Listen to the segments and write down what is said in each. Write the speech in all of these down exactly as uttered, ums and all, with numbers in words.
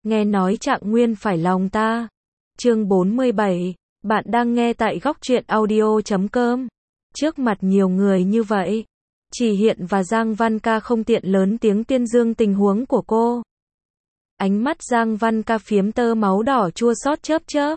nghe nói Trạng Nguyên phải lòng ta. Chương bốn mươi bảy, bạn đang nghe tại góc truyện audio chấm com. Trước mặt nhiều người như vậy, Chỉ Hiện và Giang Văn Ca không tiện lớn tiếng tuyên dương tình huống của cô. Ánh mắt Giang Văn Ca phiếm tơ máu đỏ chua xót chớp chớp.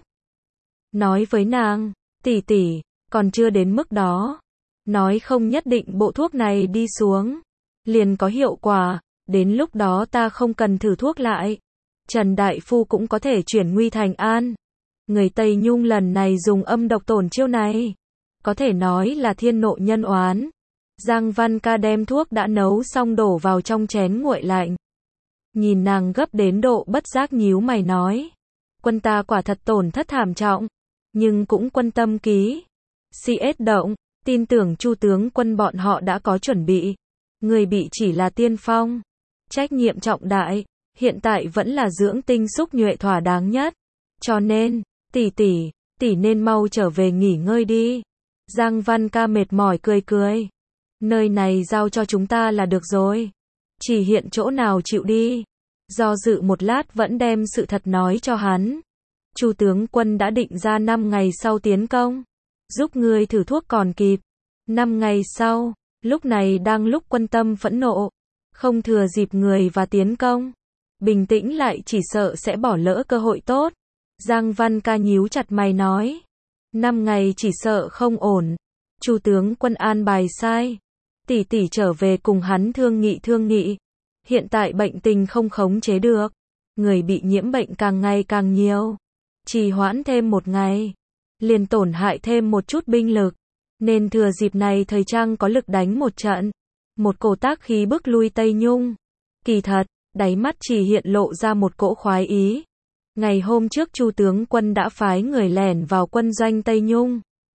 Nói với nàng, tỷ tỷ, còn chưa đến mức đó. Nói không nhất định bộ thuốc này đi xuống liền có hiệu quả, đến lúc đó ta không cần thử thuốc lại. Trần Đại Phu cũng có thể chuyển nguy thành an. Người Tây Nhung lần này dùng âm độc tổn chiêu này, có thể nói là thiên nộ nhân oán. Giang Văn Ca đem thuốc đã nấu xong đổ vào trong chén nguội lạnh. Nhìn nàng gấp đến độ bất giác nhíu mày nói, quân ta quả thật tổn thất thảm trọng, nhưng cũng quân tâm ký. xê ét động, tin tưởng Chu tướng quân bọn họ đã có chuẩn bị. Người bị chỉ là tiên phong. Trách nhiệm trọng đại, hiện tại vẫn là dưỡng tinh xúc nhuệ thỏa đáng nhất. Cho nên, tỷ tỷ, tỷ nên mau trở về nghỉ ngơi đi. Giang Văn Ca mệt mỏi cười cười. Nơi này giao cho chúng ta là được rồi. Chỉ Hiện chỗ nào chịu đi. Do dự một lát vẫn đem sự thật nói cho hắn. Chu tướng quân đã định ra năm ngày sau tiến công. Giúp ngươi thử thuốc còn kịp. Năm ngày sau, lúc này đang lúc quân tâm phẫn nộ. Không thừa dịp người và tiến công. Bình tĩnh lại chỉ sợ sẽ bỏ lỡ cơ hội tốt. Giang Văn Ca nhíu chặt mày nói. Năm ngày chỉ sợ không ổn. Chu tướng quân an bài sai. Tỷ tỷ trở về cùng hắn thương nghị thương nghị. Hiện tại bệnh tình không khống chế được. Người bị nhiễm bệnh càng ngày càng nhiều. Trì hoãn thêm một ngày, liền tổn hại thêm một chút binh lực. Nên thừa dịp này thời trang có lực đánh một trận. Một cổ tác khí bức lui Tây Nhung. Kỳ thật, đáy mắt Chỉ Hiện lộ ra một cỗ khoái ý. Ngày hôm trước Chu tướng quân đã phái người lẻn vào quân doanh Tây Nhung.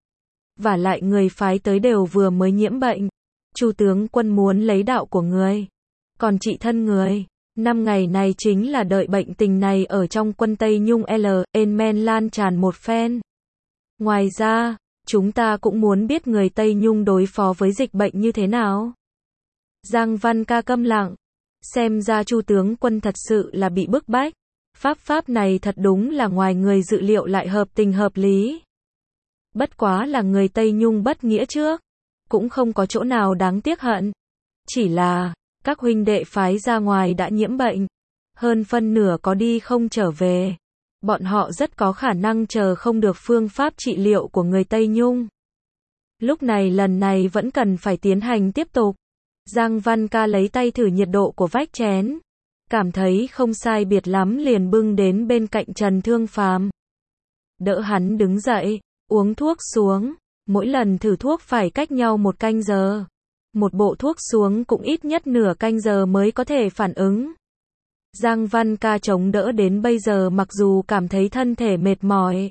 Và lại người phái tới đều vừa mới nhiễm bệnh. Chu tướng quân muốn lấy đạo của người. Còn trị thân người. Năm ngày này chính là đợi bệnh tình này ở trong quân Tây Nhung L, en men lan tràn một phen. Ngoài ra, chúng ta cũng muốn biết người Tây Nhung đối phó với dịch bệnh như thế nào. Giang Văn Ca câm lặng. Xem ra Chu tướng quân thật sự là bị bức bách. Pháp pháp này thật đúng là ngoài người dự liệu lại hợp tình hợp lý. Bất quá là người Tây Nhung bất nghĩa trước. Cũng không có chỗ nào đáng tiếc hận. Chỉ là, các huynh đệ phái ra ngoài đã nhiễm bệnh. Hơn phân nửa có đi không trở về. Bọn họ rất có khả năng chờ không được phương pháp trị liệu của người Tây Nhung. Lúc này lần này vẫn cần phải tiến hành tiếp tục. Giang Văn Ca lấy tay thử nhiệt độ của vách chén. Cảm thấy không sai biệt lắm liền bưng đến bên cạnh Trần Thương Phàm. Đỡ hắn đứng dậy, uống thuốc xuống. Mỗi lần thử thuốc phải cách nhau một canh giờ. Một bộ thuốc xuống cũng ít nhất nửa canh giờ mới có thể phản ứng. Giang Văn Ca chống đỡ đến bây giờ mặc dù cảm thấy thân thể mệt mỏi.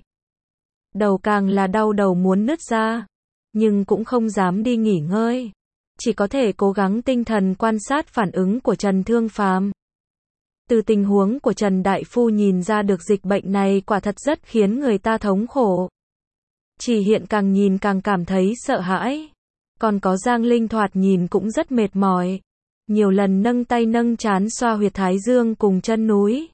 Đầu càng là đau đầu muốn nứt ra. Nhưng cũng không dám đi nghỉ ngơi. Chỉ có thể cố gắng tinh thần quan sát phản ứng của Trần Thương Phàm. Từ tình huống của Trần Đại Phu nhìn ra được dịch bệnh này quả thật rất khiến người ta thống khổ. Chỉ Hiện càng nhìn càng cảm thấy sợ hãi. Còn có Giang Linh thoạt nhìn cũng rất mệt mỏi. Nhiều lần nâng tay nâng trán xoa huyệt thái dương cùng chân núi.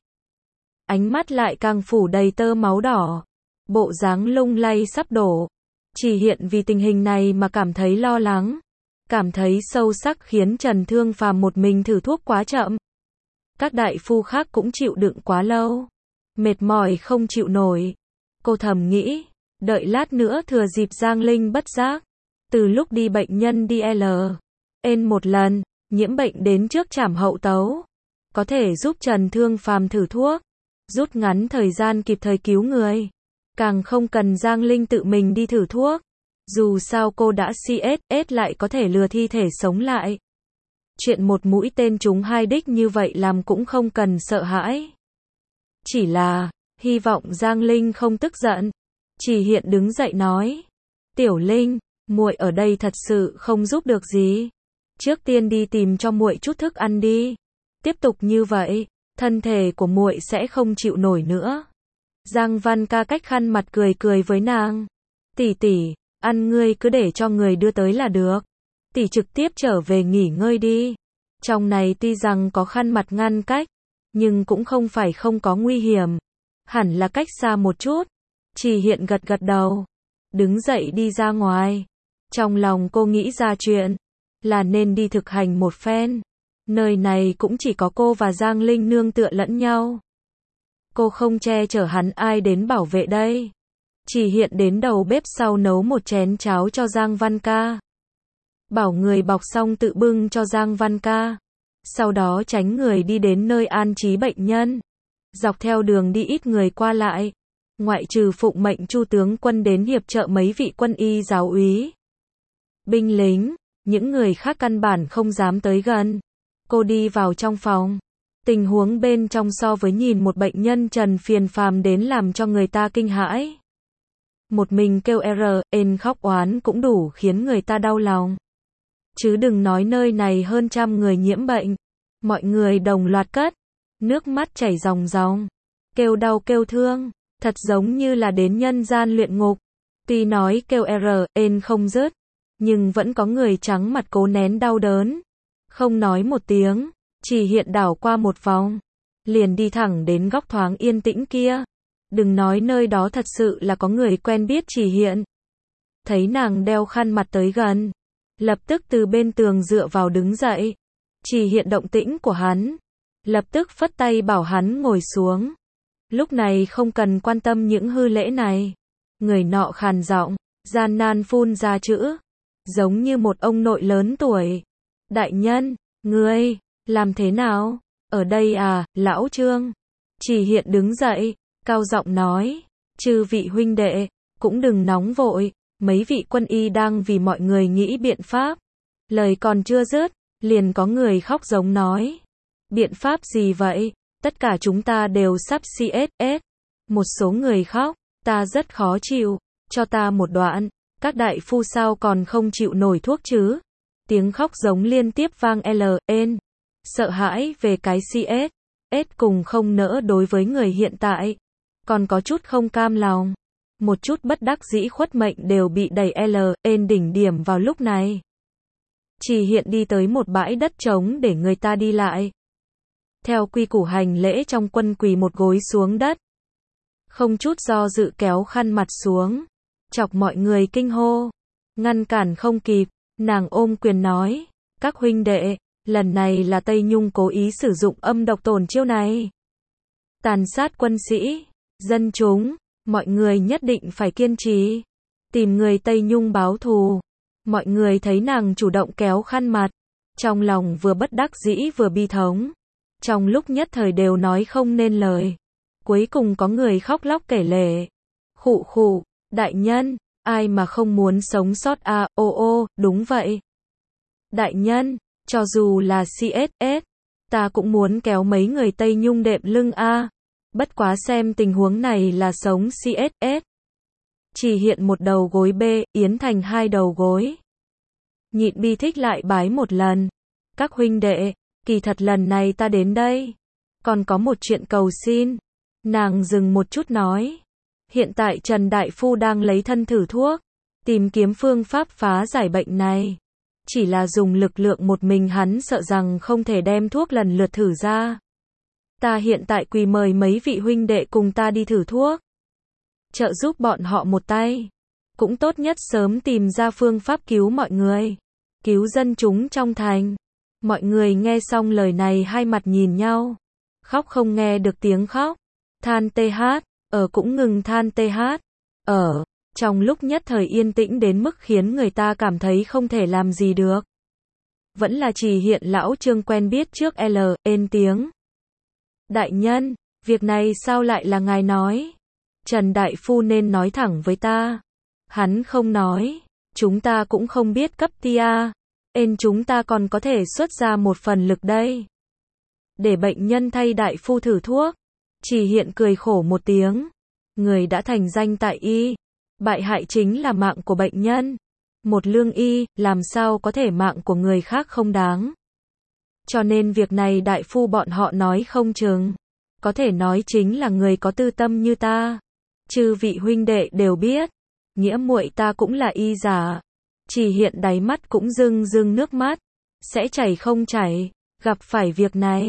Ánh mắt lại càng phủ đầy tơ máu đỏ. Bộ dáng lung lay sắp đổ. Chỉ Hiện vì tình hình này mà cảm thấy lo lắng. Cảm thấy sâu sắc khiến Trần Thương Phàm một mình thử thuốc quá chậm. Các đại phu khác cũng chịu đựng quá lâu. Mệt mỏi không chịu nổi. Cô thầm nghĩ, đợi lát nữa thừa dịp Giang Linh bất giác. Từ lúc đi bệnh nhân đi L, en một lần, nhiễm bệnh đến trước trảm hậu tấu. Có thể giúp Trần Thương Phàm thử thuốc. Rút ngắn thời gian kịp thời cứu người. Càng không cần Giang Linh tự mình đi thử thuốc. Dù sao cô đã xê ét ét lại có thể lừa thi thể sống lại. Chuyện một mũi tên trúng hai đích như vậy làm cũng không cần sợ hãi. Chỉ là, hy vọng Giang Linh không tức giận. Chỉ Hiện đứng dậy nói. Tiểu Linh, muội ở đây thật sự không giúp được gì. Trước tiên đi tìm cho muội chút thức ăn đi. Tiếp tục như vậy, thân thể của muội sẽ không chịu nổi nữa. Giang Văn Ca cách khăn mặt cười cười với nàng. Tỷ tỷ, ăn ngươi cứ để cho người đưa tới là được. Tỷ trực tiếp trở về nghỉ ngơi đi. Trong này tuy rằng có khăn mặt ngăn cách, nhưng cũng không phải không có nguy hiểm. Hẳn là cách xa một chút. Chỉ Hiện gật gật đầu, đứng dậy đi ra ngoài. Trong lòng cô nghĩ ra chuyện, là nên đi thực hành một phen. Nơi này cũng chỉ có cô và Giang Linh nương tựa lẫn nhau. Cô không che chở hắn, ai đến bảo vệ đây? Chỉ Hiện đến đầu bếp sau nấu một chén cháo cho Giang Văn Ca. Bảo người bọc xong tự bưng cho Giang Văn Ca. Sau đó tránh người đi đến nơi an trí bệnh nhân. Dọc theo đường đi ít người qua lại. Ngoại trừ phụng mệnh Chu tướng quân đến hiệp trợ mấy vị quân y giáo úy, binh lính, những người khác căn bản không dám tới gần. Cô đi vào trong phòng. Tình huống bên trong so với nhìn một bệnh nhân trần phiền phàm đến làm cho người ta kinh hãi. Một mình kêu R, N khóc oán cũng đủ khiến người ta đau lòng. Chứ đừng nói nơi này hơn trăm người nhiễm bệnh. Mọi người đồng loạt cất nước mắt chảy ròng ròng, kêu đau kêu thương, thật giống như là đến nhân gian luyện ngục. Tuy nói kêu R, N không dứt, nhưng vẫn có người trắng mặt cố nén đau đớn. Không nói một tiếng, Chỉ Hiện đảo qua một vòng, liền đi thẳng đến góc thoáng yên tĩnh kia. Đừng nói nơi đó thật sự là có người quen biết Chỉ Hiện. Thấy nàng đeo khăn mặt tới gần, lập tức từ bên tường dựa vào đứng dậy. Chỉ Hiện động tĩnh của hắn, lập tức phất tay bảo hắn ngồi xuống. Lúc này không cần quan tâm những hư lễ này. Người nọ khàn giọng, gian nan phun ra chữ, giống như một ông nội lớn tuổi. Đại nhân, ngươi, làm thế nào? Ở đây à, lão Trương? Chỉ Hiện đứng dậy, cao giọng nói, chư vị huynh đệ, cũng đừng nóng vội, mấy vị quân y đang vì mọi người nghĩ biện pháp. Lời còn chưa dứt, liền có người khóc giống nói. Biện pháp gì vậy? Tất cả chúng ta đều sắp xê ét ét. Một số người khóc, ta rất khó chịu, cho ta một đoạn. Các đại phu sao còn không chịu nổi thuốc chứ? Tiếng khóc giống liên tiếp vang L, N. Sợ hãi về cái xê ét ét cùng không nỡ đối với người hiện tại. Còn có chút không cam lòng. Một chút bất đắc dĩ khuất mệnh đều bị đẩy L, N đỉnh điểm vào lúc này. Chỉ Hiện đi tới một bãi đất trống để người ta đi lại. Theo quy củ hành lễ trong quân quỳ một gối xuống đất. Không chút do dự kéo khăn mặt xuống. Chọc mọi người kinh hô. Ngăn cản không kịp, nàng ôm quyền nói. Các huynh đệ, lần này là Tây Nhung cố ý sử dụng âm độc tổn chiêu này. Tàn sát quân sĩ, dân chúng, mọi người nhất định phải kiên trì. Tìm người Tây Nhung báo thù. Mọi người thấy nàng chủ động kéo khăn mặt. Trong lòng vừa bất đắc dĩ vừa bi thống. Trong lúc nhất thời đều nói không nên lời. Cuối cùng có người khóc lóc kể lể. Khụ khụ, đại nhân, ai mà không muốn sống sót à, ô ô, đúng vậy. Đại nhân, cho dù là xê ét ét, ta cũng muốn kéo mấy người Tây Nhung đệm lưng a. Bất quá xem tình huống này là sống xê ét ét. Chỉ Hiện một đầu gối B, Yến Thành hai đầu gối. Nhịn bi thích lại bái một lần. Các huynh đệ, kỳ thật lần này ta đến đây, còn có một chuyện cầu xin. Nàng dừng một chút nói. Hiện tại Trần Đại Phu đang lấy thân thử thuốc, tìm kiếm phương pháp phá giải bệnh này. Chỉ là dùng lực lượng một mình hắn sợ rằng không thể đem thuốc lần lượt thử ra. Ta hiện tại quỳ mời mấy vị huynh đệ cùng ta đi thử thuốc. Trợ giúp bọn họ một tay. Cũng tốt nhất sớm tìm ra phương pháp cứu mọi người. Cứu dân chúng trong thành. Mọi người nghe xong lời này hai mặt nhìn nhau. Khóc không nghe được tiếng khóc. Than tê hát, ở cũng ngừng than tê hát. Ở, trong lúc nhất thời yên tĩnh đến mức khiến người ta cảm thấy không thể làm gì được. Vẫn là Chỉ Hiện lão Trương quen biết trước L, N tiếng. Đại nhân, việc này sao lại là ngài nói? Trần Đại Phu nên nói thẳng với ta. Hắn không nói, chúng ta cũng không biết cấp tia. Ên chúng ta còn có thể xuất ra một phần lực đây. Để bệnh nhân thay Đại Phu thử thuốc. Chỉ Hiện cười khổ một tiếng. Người đã thành danh tại y. Bại hại chính là mạng của bệnh nhân. Một lương y, làm sao có thể mạng của người khác không đáng. Cho nên việc này Đại Phu bọn họ nói không chừng. Có thể nói chính là người có tư tâm như ta. Chư vị huynh đệ đều biết. Nghĩa muội ta cũng là y giả. Chỉ Hiện đáy mắt cũng rưng rưng nước mắt. Sẽ chảy không chảy. Gặp phải việc này,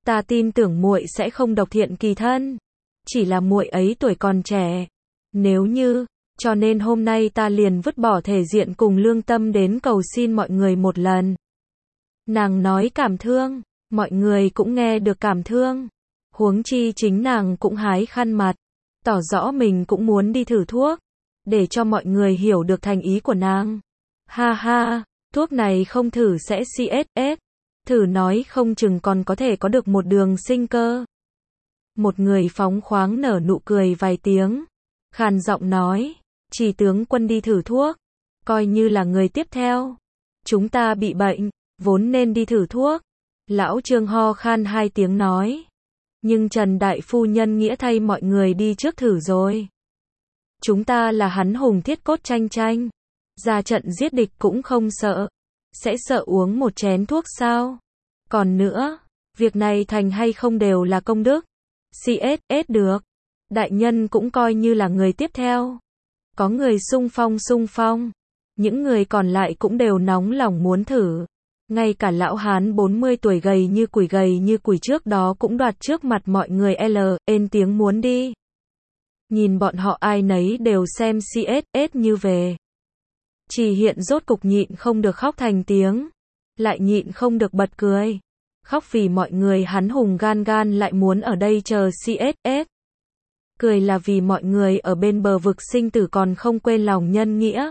Ta tin tưởng muội sẽ không độc thiện kỳ thân. Chỉ là muội ấy tuổi còn trẻ. Nếu như, cho nên hôm nay ta liền vứt bỏ thể diện cùng lương tâm đến cầu xin mọi người một lần. Nàng nói cảm thương, mọi người cũng nghe được cảm thương. Huống chi chính nàng cũng hái khăn mặt, tỏ rõ mình cũng muốn đi thử thuốc, để cho mọi người hiểu được thành ý của nàng. Ha ha, thuốc này không thử sẽ xê ét ét, thử nói không chừng còn có thể có được một đường sinh cơ. Một người phóng khoáng nở nụ cười vài tiếng, khàn giọng nói, chỉ tướng quân đi thử thuốc, coi như là người tiếp theo. Chúng ta bị bệnh, vốn nên đi thử thuốc. Lão Trương ho khan hai tiếng nói. Nhưng Trần Đại Phu Nhân nghĩa thay mọi người đi trước thử rồi. Chúng ta là hắn hùng thiết cốt tranh tranh. Ra trận giết địch cũng không sợ. Sẽ sợ uống một chén thuốc sao? Còn nữa, việc này thành hay không đều là công đức. xê ét ét được. Đại nhân cũng coi như là người tiếp theo. Có người xung phong xung phong. Những người còn lại cũng đều nóng lòng muốn thử. Ngay cả lão hán bốn mươi tuổi gầy như củi gầy như củi trước đó cũng đoạt trước mặt mọi người L, ên tiếng muốn đi. Nhìn bọn họ ai nấy đều xem xê ét ét như về. Chỉ hiện rốt cục nhịn không được khóc thành tiếng. Lại nhịn không được bật cười. Khóc vì mọi người hắn hùng gan gan lại muốn ở đây chờ xê ét ét. Cười là vì mọi người ở bên bờ vực sinh tử còn không quên lòng nhân nghĩa.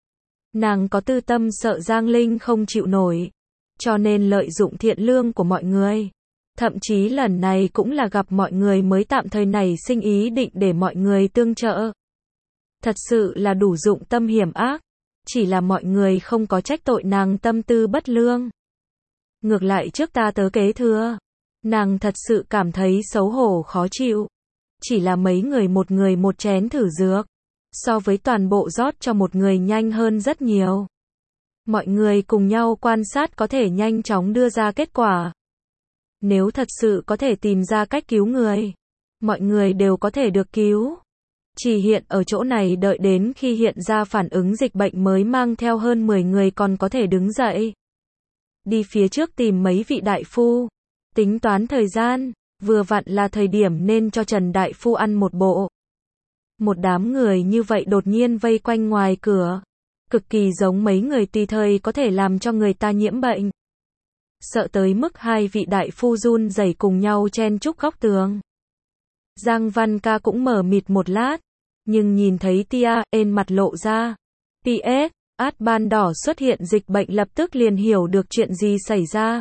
Nàng có tư tâm sợ Giang Linh không chịu nổi. Cho nên lợi dụng thiện lương của mọi người. Thậm chí lần này cũng là gặp mọi người mới tạm thời nảy sinh ý định để mọi người tương trợ. Thật sự là đủ dụng tâm hiểm ác. Chỉ là mọi người không có trách tội nàng tâm tư bất lương. Ngược lại trước ta tớ kế thừa. Nàng thật sự cảm thấy xấu hổ khó chịu. Chỉ là mấy người một người một chén thử dược. So với toàn bộ rót cho một người nhanh hơn rất nhiều. Mọi người cùng nhau quan sát có thể nhanh chóng đưa ra kết quả. Nếu thật sự có thể tìm ra cách cứu người, mọi người đều có thể được cứu. Chỉ hiện ở chỗ này đợi đến khi hiện ra phản ứng dịch bệnh mới mang theo hơn mười người còn có thể đứng dậy. Đi phía trước tìm mấy vị đại phu. Tính toán thời gian, vừa vặn là thời điểm nên cho Trần Đại Phu ăn một bộ. Một đám người như vậy đột nhiên vây quanh ngoài cửa. Cực kỳ giống mấy người tùy thời có thể làm cho người ta nhiễm bệnh. Sợ tới mức hai vị đại phu run rẩy cùng nhau chen chúc góc tường. Giang Văn Ca cũng mở mịt một lát. Nhưng nhìn thấy Tia, ên mặt lộ ra. pê ét, át ban đỏ xuất hiện dịch bệnh lập tức liền hiểu được chuyện gì xảy ra.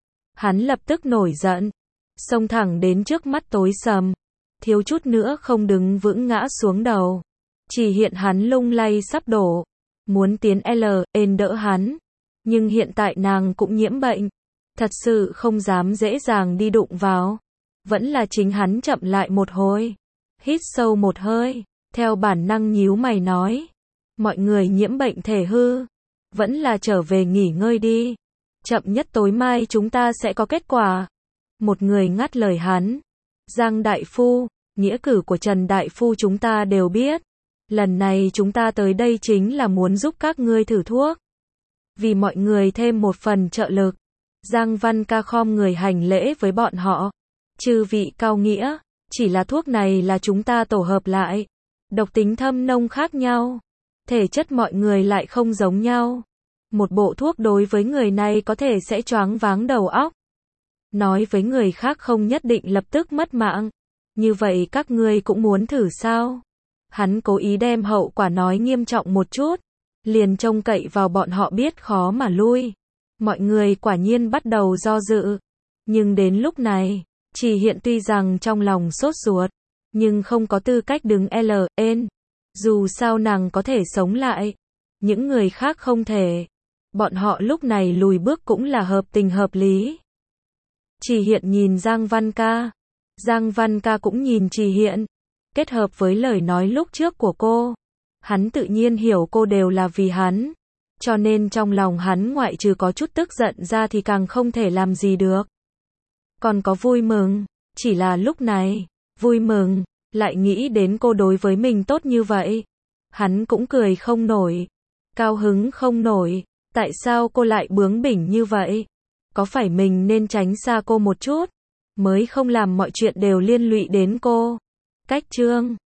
Hắn lập tức nổi giận. Xông thẳng đến trước mắt tối sầm. Thiếu chút nữa không đứng vững ngã xuống đầu. Chỉ hiện hắn lung lay sắp đổ. Muốn tiến L, ên đỡ hắn. Nhưng hiện tại nàng cũng nhiễm bệnh. Thật sự không dám dễ dàng đi đụng vào. Vẫn là chính hắn chậm lại một hồi. Hít sâu một hơi. Theo bản năng nhíu mày nói. Mọi người nhiễm bệnh thể hư. Vẫn là trở về nghỉ ngơi đi. Chậm nhất tối mai chúng ta sẽ có kết quả. Một người ngắt lời hắn. Giang Đại Phu, nghĩa cử của Trần Đại Phu chúng ta đều biết. Lần này chúng ta tới đây chính là muốn giúp các ngươi thử thuốc. Vì mọi người thêm một phần trợ lực. Giang Văn Ca khom người hành lễ với bọn họ. Chư vị cao nghĩa, chỉ là thuốc này là chúng ta tổ hợp lại. Độc tính thâm nông khác nhau. Thể chất mọi người lại không giống nhau. Một bộ thuốc đối với người này có thể sẽ choáng váng đầu óc. Nói với người khác không nhất định lập tức mất mạng. Như vậy các ngươi cũng muốn thử sao? Hắn cố ý đem hậu quả nói nghiêm trọng một chút. Liền trông cậy vào bọn họ biết khó mà lui. Mọi người quả nhiên bắt đầu do dự. Nhưng đến lúc này, Chỉ hiện tuy rằng trong lòng sốt ruột, nhưng không có tư cách đứng L, N. Dù sao nàng có thể sống lại. Những người khác không thể. Bọn họ lúc này lùi bước cũng là hợp tình hợp lý. Chỉ hiện nhìn Giang Văn Ca. Giang Văn Ca cũng nhìn Chỉ hiện. Kết hợp với lời nói lúc trước của cô. Hắn tự nhiên hiểu cô đều là vì hắn. Cho nên trong lòng hắn ngoại trừ có chút tức giận ra thì càng không thể làm gì được. Còn có vui mừng. Chỉ là lúc này, vui mừng, lại nghĩ đến cô đối với mình tốt như vậy. Hắn cũng cười không nổi. Cao hứng không nổi. Tại sao cô lại bướng bỉnh như vậy? Có phải mình nên tránh xa cô một chút? mới không làm mọi chuyện đều liên lụy đến cô. Cách chương